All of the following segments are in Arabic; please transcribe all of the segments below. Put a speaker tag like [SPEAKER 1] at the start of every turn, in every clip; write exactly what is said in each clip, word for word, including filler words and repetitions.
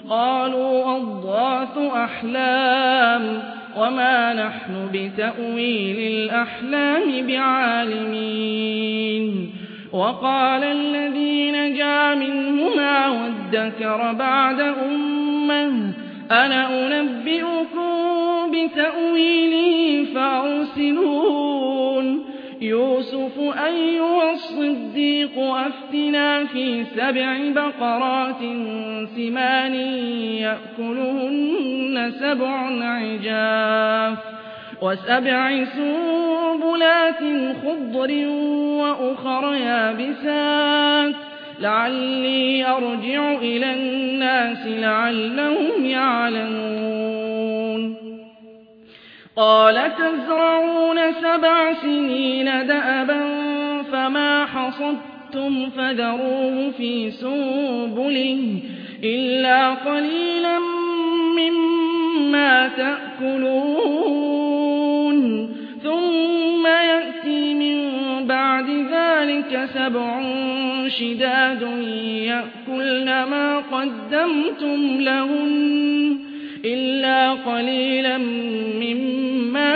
[SPEAKER 1] قالوا أضغاث أحلام وما نحن بتأويل الأحلام بعالمين وقال الذي نجا منهما وادكر بعد أمة أنا أنبئكم بتأويله فأرسلون يوسف أيها الصديق أفتنا في سبع بقرات سمان يأكلهن سبع عجاف وسبع سنبلات خضر وأخر يابسات لعلي أرجع إلى الناس لعلهم يعلمون قال تزرعون سبع سنين دأبا فما حصدتم فذروه في سنبله إلا قليلا مما تأكلون ثم يأتي من بعد ذلك سبع شداد يأكلن ما قدمتم لهن إلا قليلا مما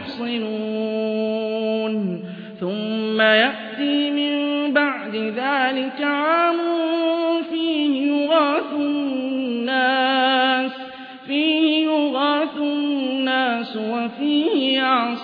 [SPEAKER 1] تحصنون ثم يأتي من بعد ذلك عام فيه يغاث الناس فيه يغاث الناس وفيه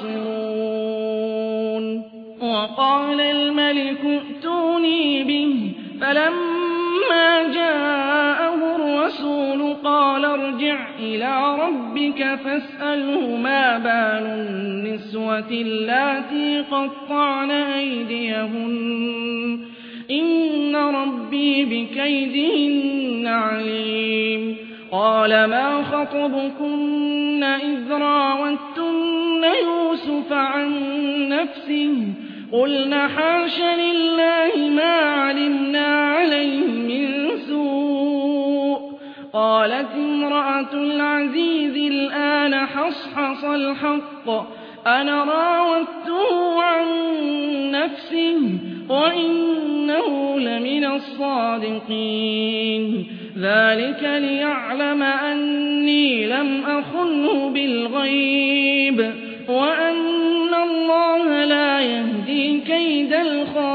[SPEAKER 1] يعصرون وقال الملك ائتوني به فلما جاءه الرسول قال ارجع إلى ربك فاسأله ما بال النسوة اللاتي قطعن أيديهن إن ربي بكيدهن عليم قال ما خطبكن إذ راوتن يوسف عن نفسه قلنا حاش لله ما علمنا عليه من سوء قالت امرأة العزيز الآن حصحص الحق أنا راودته عن نفسه وإنه لمن الصادقين ذلك ليعلم أني لم أخنه بالغيب وأن الله لا يهدي كيد الخاسرين